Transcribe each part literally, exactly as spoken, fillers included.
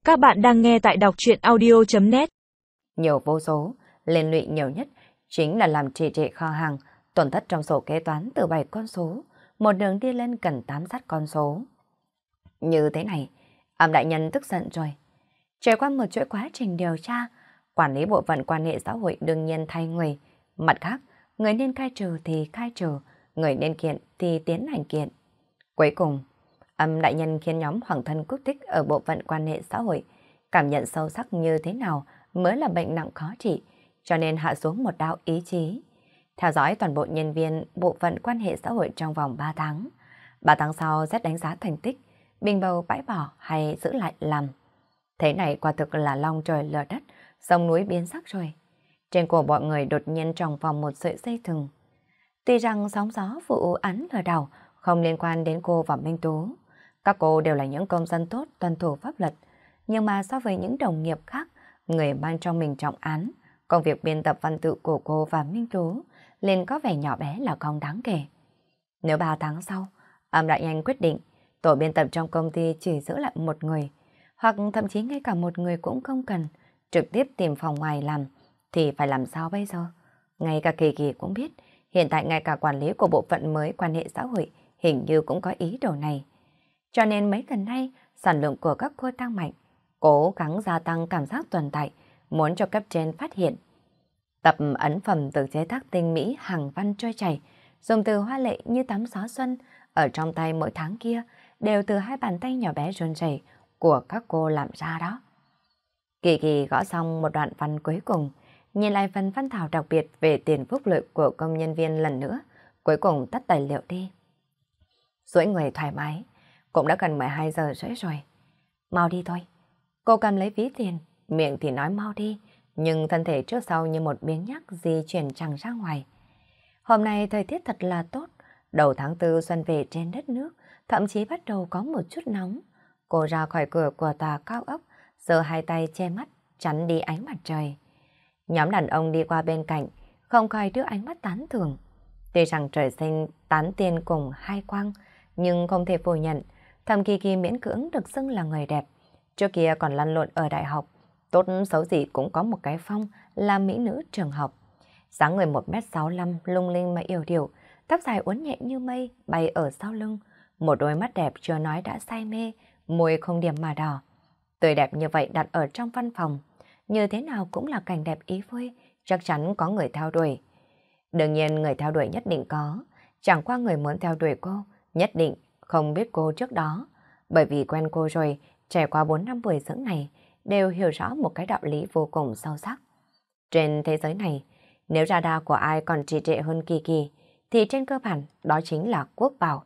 Các bạn đang nghe tại đọc truyện audio chấm net. Nhiều vô số, liên lụy nhiều nhất chính là làm trì trệ kho hàng, tổn thất trong sổ kế toán từ bảy con số, một đường đi lên cần tám sát con số. Như thế này, Âm đại nhân tức giận rồi. Trải qua một chuỗi quá trình điều tra, quản lý bộ phận quan hệ xã hội đương nhiên thay người. Mặt khác, người nên khai trừ thì khai trừ, người nên kiện thì tiến hành kiện. Cuối cùng, Âm đại nhân khiến nhóm hoàng thân quốc thích ở bộ phận quan hệ xã hội cảm nhận sâu sắc như thế nào mới là bệnh nặng khó trị, cho nên hạ xuống một đạo ý chí. Theo dõi toàn bộ nhân viên bộ phận quan hệ xã hội trong vòng ba tháng. ba tháng sau sẽ đánh giá thành tích, bình bầu bãi bỏ hay giữ lại làm. Thế này quả thực là long trời lở đất, sông núi biến sắc rồi. Trên cổ mọi người đột nhiên tròng vòng một sợi dây thừng. Tuy rằng sóng gió vụ án lừa đảo không liên quan đến cô và Minh Tú. Các cô đều là những công dân tốt, tuân thủ pháp luật. Nhưng mà so với những đồng nghiệp khác, người mang trong mình trọng án, công việc biên tập văn tự của cô và Minh Tú liền có vẻ nhỏ bé là không đáng kể. Nếu ba tháng sau, Âm đại nhân quyết định tổ biên tập trong công ty chỉ giữ lại một người, hoặc thậm chí ngay cả một người cũng không cần, trực tiếp tìm phòng ngoài làm, thì phải làm sao bây giờ? Ngay cả Kỳ Kỳ cũng biết, hiện tại ngay cả quản lý của bộ phận mới quan hệ xã hội hình như cũng có ý đồ này. Cho nên mấy gần đây, sản lượng của các cô tăng mạnh, cố gắng gia tăng cảm giác tồn tại, muốn cho cấp trên phát hiện. Tập ấn phẩm từ chế tác tinh mỹ hàng văn trôi chảy, dùng từ hoa lệ như tắm gió xuân, ở trong tay mỗi tháng kia, đều từ hai bàn tay nhỏ bé run rẩy của các cô làm ra đó. Kỳ Kỳ gõ xong một đoạn văn cuối cùng, nhìn lại phần văn thảo đặc biệt về tiền phúc lợi của công nhân viên lần nữa, cuối cùng tắt tài liệu đi. Duỗi người thoải mái, cũng đã gần mười hai giờ rưỡi rồi. Mau đi thôi. Cô cầm lấy ví tiền, miệng thì nói mau đi, nhưng thân thể trước sau như một biến nhắc di chuyển chẳng ra ngoài. Hôm nay thời tiết thật là tốt, đầu tháng tư xuân về trên đất nước, thậm chí bắt đầu có một chút nóng. Cô ra khỏi cửa của tòa cao ốc, giơ hai tay che mắt, chắn đi ánh mặt trời. Nhóm đàn ông đi qua bên cạnh, không khỏi đưa ánh mắt tán thưởng. Tuy rằng trời sinh tán tiên cùng hai quang, nhưng không thể phủ nhận, Thẩm Kỳ Kỳ miễn cưỡng được xưng là người đẹp. Trước kia còn lăn lộn ở đại học, tốt xấu gì cũng có một cái phong là mỹ nữ trường học. Dáng người một mét sáu mươi lăm, lung linh mà yêu điệu, tóc dài uốn nhẹ như mây bay ở sau lưng, một đôi mắt đẹp chưa nói đã say mê, môi không điểm mà đỏ. Tươi đẹp như vậy đặt ở trong văn phòng, như thế nào cũng là cảnh đẹp ý vui, chắc chắn có người theo đuổi. Đương nhiên người theo đuổi nhất định có, chẳng qua người muốn theo đuổi cô, nhất định không biết cô trước đó. Bởi vì quen cô rồi, trải qua bốn năm buổi dưỡng này, đều hiểu rõ một cái đạo lý vô cùng sâu sắc. Trên thế giới này, nếu radar của ai còn trì trệ hơn Kỳ Kỳ, thì trên cơ bản đó chính là quốc bảo.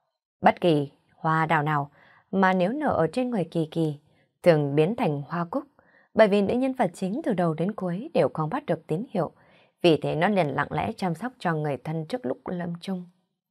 Bất kỳ hoa đào nào mà nếu nở ở trên người Kỳ Kỳ, thường biến thành hoa cúc, bởi vì nữ nhân vật chính từ đầu đến cuối đều không bắt được tín hiệu, vì thế nó liền lặng lẽ chăm sóc cho người thân trước lúc lâm chung.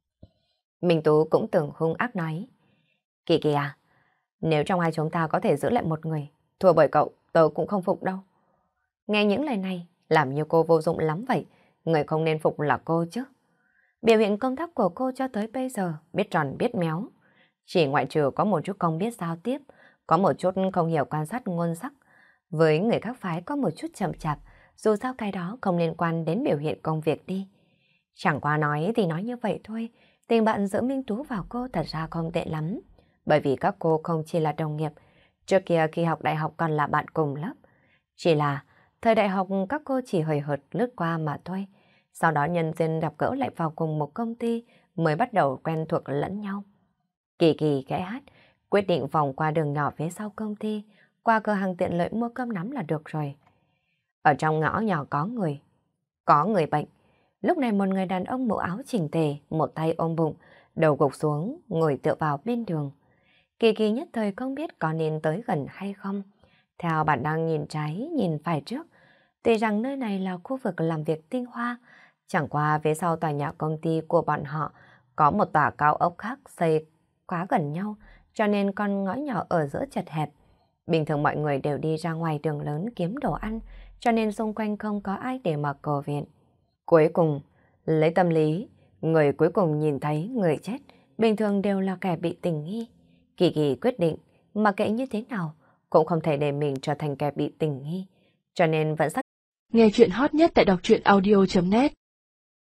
Minh Tú cũng từng hung ác nói, Kỳ Kỳ à, nếu trong hai chúng ta có thể giữ lại một người, thua bởi cậu, tớ cũng không phục đâu. Nghe những lời này, làm như cô vô dụng lắm vậy, người không nên phục là cô chứ. Biểu hiện công tác của cô cho tới bây giờ, biết tròn biết méo. Chỉ ngoại trừ có một chút không biết giao tiếp, có một chút không hiểu quan sát ngôn sắc. Với người khác phái có một chút chậm chạp, dù sao cái đó không liên quan đến biểu hiện công việc đi. Chẳng qua nói thì nói như vậy thôi, tình bạn giữa Minh Tú và cô thật ra không tệ lắm. Bởi vì các cô không chỉ là đồng nghiệp, trước kia khi học đại học còn là bạn cùng lớp. Chỉ là thời đại học các cô chỉ hời hợt lướt qua mà thôi. Sau đó nhân duyên gặp gỡ lại vào cùng một công ty mới bắt đầu quen thuộc lẫn nhau. Kỳ Kỳ khẽ hát, quyết định vòng qua đường nhỏ phía sau công ty, qua cửa hàng tiện lợi mua cơm nắm là được rồi. Ở trong ngõ nhỏ có người, có người bệnh. Lúc này một người đàn ông mũ áo chỉnh tề, một tay ôm bụng, đầu gục xuống, ngồi tựa vào bên đường. Kỳ Kỳ nhất thời không biết có nên tới gần hay không. Theo bản năng nhìn trái, nhìn phải trước. Tuy rằng nơi này là khu vực làm việc tinh hoa, chẳng qua phía sau tòa nhà công ty của bọn họ có một tòa cao ốc khác xây quá gần nhau, cho nên con ngõ nhỏ ở giữa chật hẹp. Bình thường mọi người đều đi ra ngoài đường lớn kiếm đồ ăn, cho nên xung quanh không có ai để mà cầu viện. Cuối cùng, lấy tâm lý, người cuối cùng nhìn thấy người chết, bình thường đều là kẻ bị tình nghi. Kỳ Kỳ quyết định, mặc kệ như thế nào, cũng không thể để mình trở thành kẻ bị tình nghi, cho nên vẫn xác. Nghe chuyện hot nhất tại đọc truyện audio chấm net